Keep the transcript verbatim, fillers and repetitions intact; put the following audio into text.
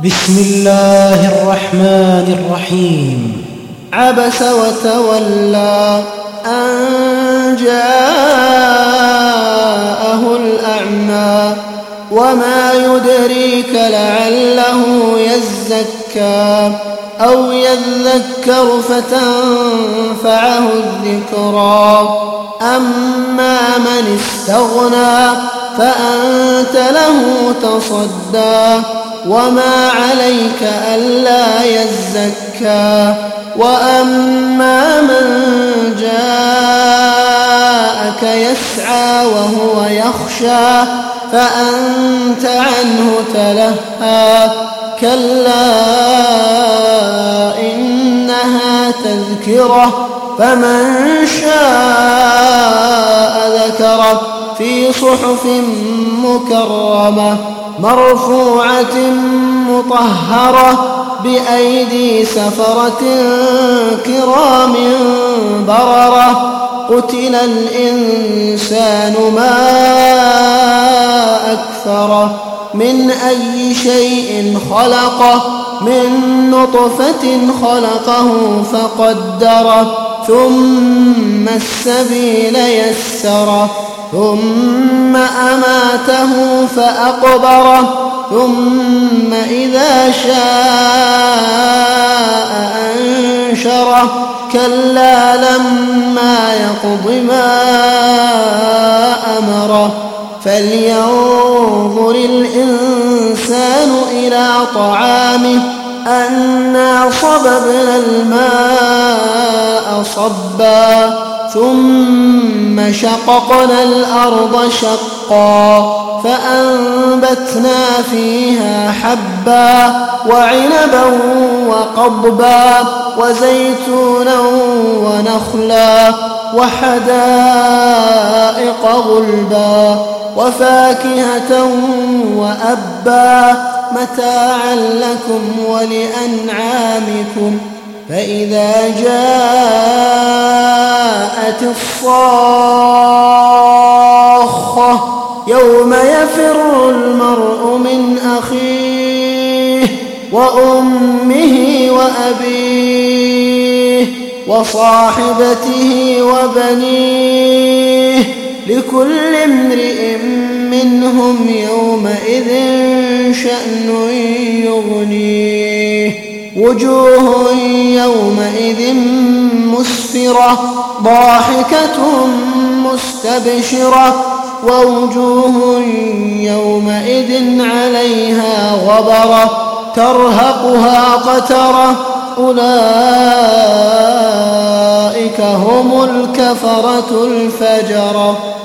بسم الله الرحمن الرحيم. عبس وتولى أن جاءه الأعمى وما يدريك لعله يزكى أو يذكر فتنفعه الذكرى. أما من استغنى فأنت له تصدى وما عليك ألا يزكى. وأما من جاءك يسعى وهو يخشى فأنت عنه تلهى. كلا إنها تذكرة فمن شاء ذكره في صحف مكرمة مرفوعة مطهرة بأيدي سفرة كرام بررة. قتل الإنسان ما أكفره من أي شيء خلقه من نطفة خلقه فقدره ثم السبيل يسره ثم أماته فأقبره ثم إذا شاء أنشره. كلا لما يقض ما أمره فلينظر الإنسان إلى طعامه أنا صببنا الماء صبا ثم شققنا الأرض شقا فأنبتنا فيها حبا وعنبا وقضبا وزيتونا ونخلا وحدائق غلبا وفاكهة وأبا متاعا لكم ولأنعامكم. فإذا جاءت الصاخة يوم يفر المرء من أخيه وأمه وأبيه وصاحبته وبنيه لكل امرئ منهم يومئذ شأن يغنيه. وجوه يومئذ مسفرة ضاحكة مستبشرة ووجوه يومئذ عليها غبرة ترهقها قترة. أولئك هم الكفرة الفجرة.